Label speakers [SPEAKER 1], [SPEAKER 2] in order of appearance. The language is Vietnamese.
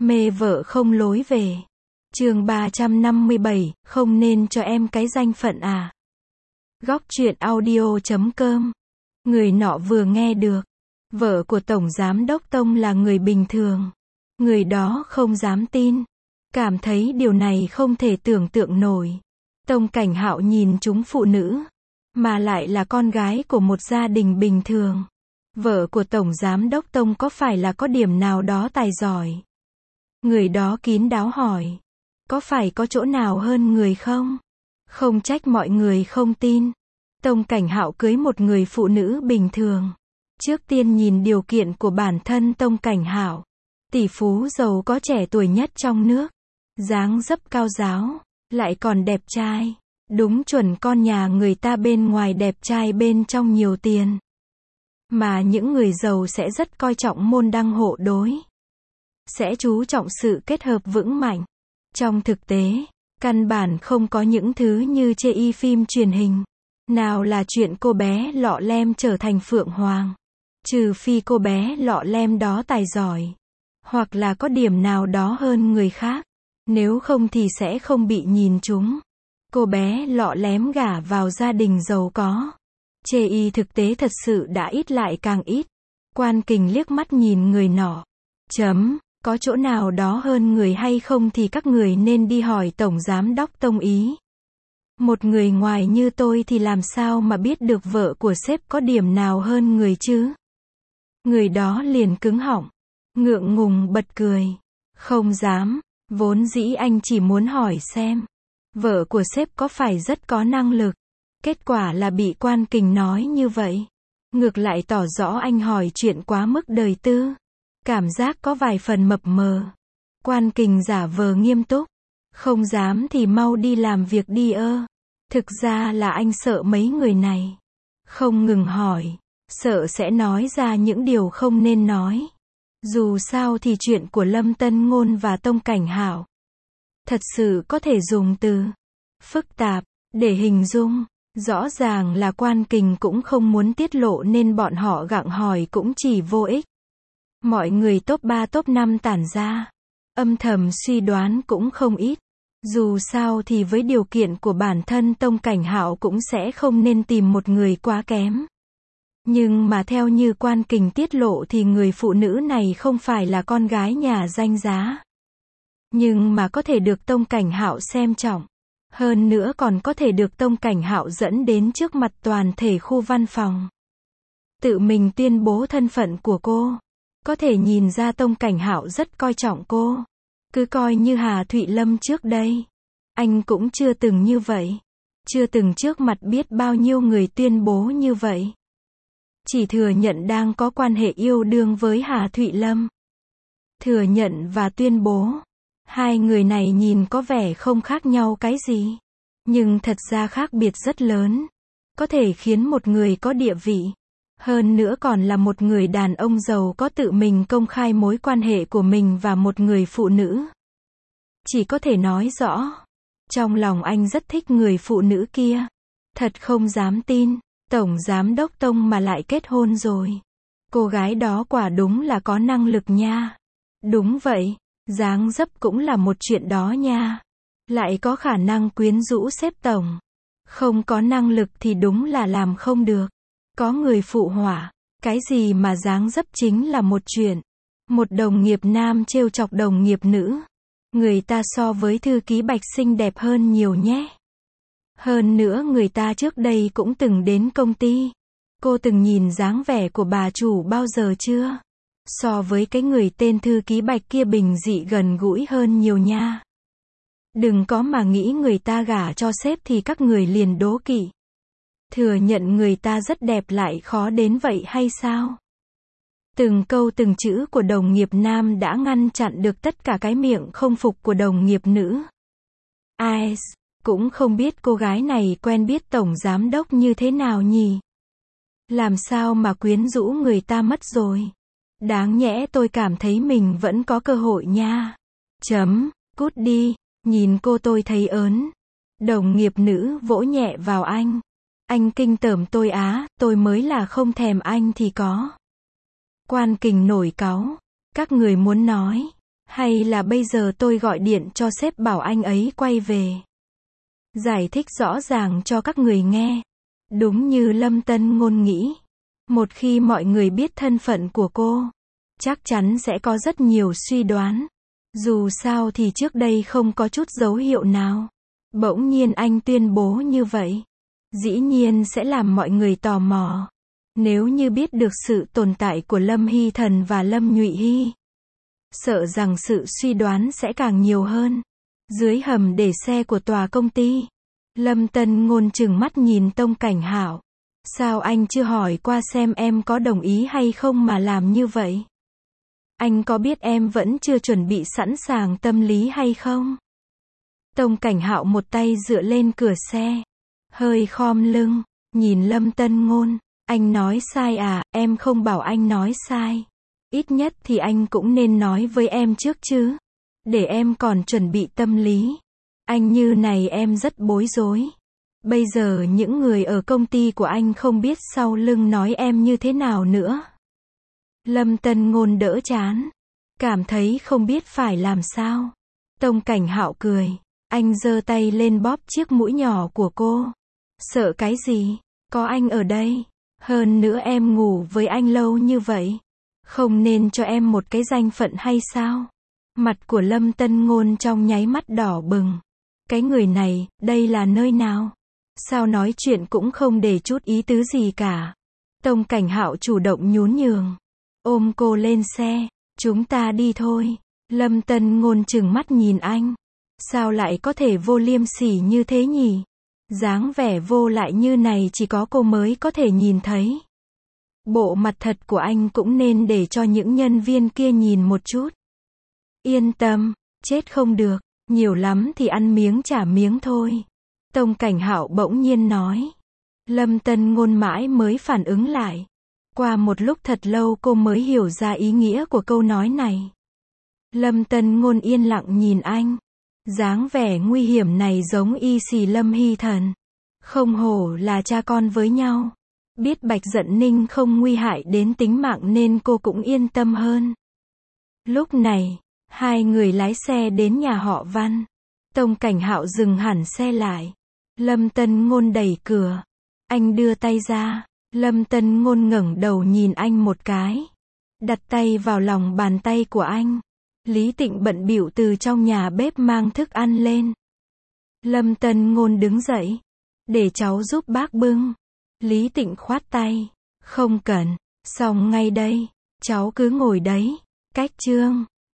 [SPEAKER 1] Mê vợ không lối về. Chương 357, không nên cho em cái danh phận à. Góc truyện audio.com. Người nọ vừa nghe được, vợ của Tổng Giám Đốc Tông là người bình thường. Người đó không dám tin, cảm thấy điều này không thể tưởng tượng nổi. Tông Cảnh Hạo nhìn chúng phụ nữ, mà lại là con gái của một gia đình bình thường. Vợ của Tổng Giám Đốc Tông có phải là có điểm nào đó tài giỏi? Người đó kín đáo hỏi, có phải có chỗ nào hơn người không? Không trách mọi người không tin. Tông Cảnh Hạo cưới một người phụ nữ bình thường. Trước tiên nhìn điều kiện của bản thân Tông Cảnh Hạo. Tỷ phú giàu có trẻ tuổi nhất trong nước. Dáng dấp cao ráo, lại còn đẹp trai. Đúng chuẩn con nhà người ta bên ngoài đẹp trai bên trong nhiều tiền. Mà những người giàu sẽ rất coi trọng môn đăng hộ đối. Sẽ chú trọng sự kết hợp vững mạnh. Trong thực tế, căn bản không có những thứ như chê phim truyền hình. Nào là chuyện cô bé lọ lem trở thành Phượng Hoàng. Trừ phi cô bé lọ lem đó tài giỏi. Hoặc là có điểm nào đó hơn người khác. Nếu không thì sẽ không bị nhìn trúng. Cô bé lọ lem gả vào gia đình giàu có. Chê thực tế thật sự đã ít lại càng ít. Quan Kình liếc mắt nhìn người nọ. Có chỗ nào đó hơn người hay không thì các người nên đi hỏi Tổng Giám Đốc Tông ý. Một người ngoài như tôi thì làm sao mà biết được vợ của sếp có điểm nào hơn người chứ? Người đó liền cứng họng, ngượng ngùng bật cười. Không dám, vốn dĩ anh chỉ muốn hỏi xem, vợ của sếp có phải rất có năng lực. Kết quả là bị Quan Kình nói như vậy. Ngược lại tỏ rõ anh hỏi chuyện quá mức đời tư. Cảm giác có vài phần mập mờ. Quan Kình giả vờ nghiêm túc. Không dám thì mau đi làm việc đi ơ. Thực ra là anh sợ mấy người này. Không ngừng hỏi. Sợ sẽ nói ra những điều không nên nói. Dù sao thì chuyện của Lâm Tân Ngôn và Tông Cảnh Hạo thật sự có thể dùng từ phức tạp để hình dung. Rõ ràng là Quan Kình cũng không muốn tiết lộ nên bọn họ gặng hỏi cũng chỉ vô ích. Mọi người top 3 top 5 tản ra. Âm thầm suy đoán cũng không ít. Dù sao thì với điều kiện của bản thân Tông Cảnh Hạo cũng sẽ không nên tìm một người quá kém. Nhưng mà theo như Quan Kình tiết lộ thì người phụ nữ này không phải là con gái nhà danh giá. Nhưng mà có thể được Tông Cảnh Hạo xem trọng. Hơn nữa còn có thể được Tông Cảnh Hạo dẫn đến trước mặt toàn thể khu văn phòng. Tự mình tuyên bố thân phận của cô. Có thể nhìn ra Tông Cảnh Hạo rất coi trọng cô. Cứ coi như Hà Thụy Lâm trước đây. Anh cũng chưa từng như vậy. Chưa từng trước mặt biết bao nhiêu người tuyên bố như vậy. Chỉ thừa nhận đang có quan hệ yêu đương với Hà Thụy Lâm. Thừa nhận và tuyên bố. Hai người này nhìn có vẻ không khác nhau cái gì. Nhưng thật ra khác biệt rất lớn. Có thể khiến một người có địa vị. Hơn nữa còn là một người đàn ông giàu có tự mình công khai mối quan hệ của mình và một người phụ nữ. Chỉ có thể nói rõ. Trong lòng anh rất thích người phụ nữ kia. Thật không dám tin. Tổng Giám Đốc Tông mà lại kết hôn rồi. Cô gái đó quả đúng là có năng lực nha. Đúng vậy. Dáng dấp cũng là một chuyện đó nha. Lại có khả năng quyến rũ sếp tổng. Không có năng lực thì đúng là làm không được. Có người phụ họa. Cái gì mà dáng dấp chính là một chuyện. Một đồng nghiệp nam trêu chọc đồng nghiệp nữ. Người ta so với thư ký Bạch xinh đẹp hơn nhiều nhé. Hơn nữa người ta trước đây cũng từng đến công ty. Cô từng nhìn dáng vẻ của bà chủ bao giờ chưa? So với cái người tên thư ký Bạch kia bình dị gần gũi hơn nhiều nha. Đừng có mà nghĩ người ta gả cho sếp thì các người liền đố kỵ. Thừa nhận người ta rất đẹp lại khó đến vậy hay sao? Từng câu từng chữ của đồng nghiệp nam đã ngăn chặn được tất cả cái miệng không phục của đồng nghiệp nữ. Ai cũng không biết cô gái này quen biết Tổng Giám Đốc như thế nào nhỉ? Làm sao mà quyến rũ người ta mất rồi? Đáng nhẽ tôi cảm thấy mình vẫn có cơ hội nha. Cút đi, nhìn cô tôi thấy ớn. Đồng nghiệp nữ vỗ nhẹ vào anh. Anh kinh tởm tôi á, tôi mới là không thèm anh thì có. Quan Kình nổi cáu. Các người muốn nói. Hay là bây giờ tôi gọi điện cho sếp bảo anh ấy quay về. Giải thích rõ ràng cho các người nghe. Đúng như Lâm Tân Ngôn nghĩ. Một khi mọi người biết thân phận của cô, chắc chắn sẽ có rất nhiều suy đoán. Dù sao thì trước đây không có chút dấu hiệu nào. Bỗng nhiên anh tuyên bố như vậy. Dĩ nhiên sẽ làm mọi người tò mò. Nếu như biết được sự tồn tại của Lâm Hy Thần và Lâm Nhụy Hy, sợ rằng sự suy đoán sẽ càng nhiều hơn. Dưới hầm để xe của tòa công ty, Lâm Tân Ngôn trừng mắt nhìn Tông Cảnh Hạo. Sao anh chưa hỏi qua xem em có đồng ý hay không mà làm như vậy? Anh có biết em vẫn chưa chuẩn bị sẵn sàng tâm lý hay không? Tông Cảnh Hạo một tay dựa lên cửa xe, hơi khom lưng, nhìn Lâm Tân Ngôn. Anh nói sai à? Em không bảo anh nói sai. Ít nhất thì anh cũng nên nói với em trước chứ. Để em còn chuẩn bị tâm lý. Anh như này em rất bối rối. Bây giờ những người ở công ty của anh không biết sau lưng nói em như thế nào nữa. Lâm Tân Ngôn đỡ chán, cảm thấy không biết phải làm sao. Tông Cảnh Hạo cười. Anh giơ tay lên bóp chiếc mũi nhỏ của cô. Sợ cái gì? Có anh ở đây. Hơn nữa em ngủ với anh lâu như vậy. Không nên cho em một cái danh phận hay sao? Mặt của Lâm Tân Ngôn trong nháy mắt đỏ bừng. Cái người này, đây là nơi nào? Sao nói chuyện cũng không để chút ý tứ gì cả. Tông Cảnh Hạo chủ động nhún nhường. Ôm cô lên xe. Chúng ta đi thôi. Lâm Tân Ngôn trừng mắt nhìn anh. Sao lại có thể vô liêm sỉ như thế nhỉ? Dáng vẻ vô lại như này chỉ có cô mới có thể nhìn thấy. Bộ mặt thật của anh cũng nên để cho những nhân viên kia nhìn một chút. Yên tâm, chết không được, nhiều lắm thì ăn miếng trả miếng thôi. Tông Cảnh Hạo bỗng nhiên nói. Lâm Tân Ngôn mãi mới phản ứng lại. Qua một lúc thật lâu cô mới hiểu ra ý nghĩa của câu nói này. Lâm Tân Ngôn yên lặng nhìn anh. Dáng vẻ nguy hiểm này giống y xì Lâm Hy Thần. Không hổ là cha con với nhau. Biết Bạch Dận Ninh không nguy hại đến tính mạng nên cô cũng yên tâm hơn. Lúc này, hai người lái xe đến nhà họ Văn. Tông Cảnh Hạo dừng hẳn xe lại. Lâm Tân Ngôn đẩy cửa. Anh đưa tay ra. Lâm Tân Ngôn ngẩng đầu nhìn anh một cái. Đặt tay vào lòng bàn tay của anh. Lý Tịnh bận bịu từ trong nhà bếp mang thức ăn lên. Lâm Tân Ngôn đứng dậy. Để cháu giúp bác bưng. Lý Tịnh khoát tay. Không cần, xong ngay đây. Cháu cứ ngồi đấy. Cách Trương.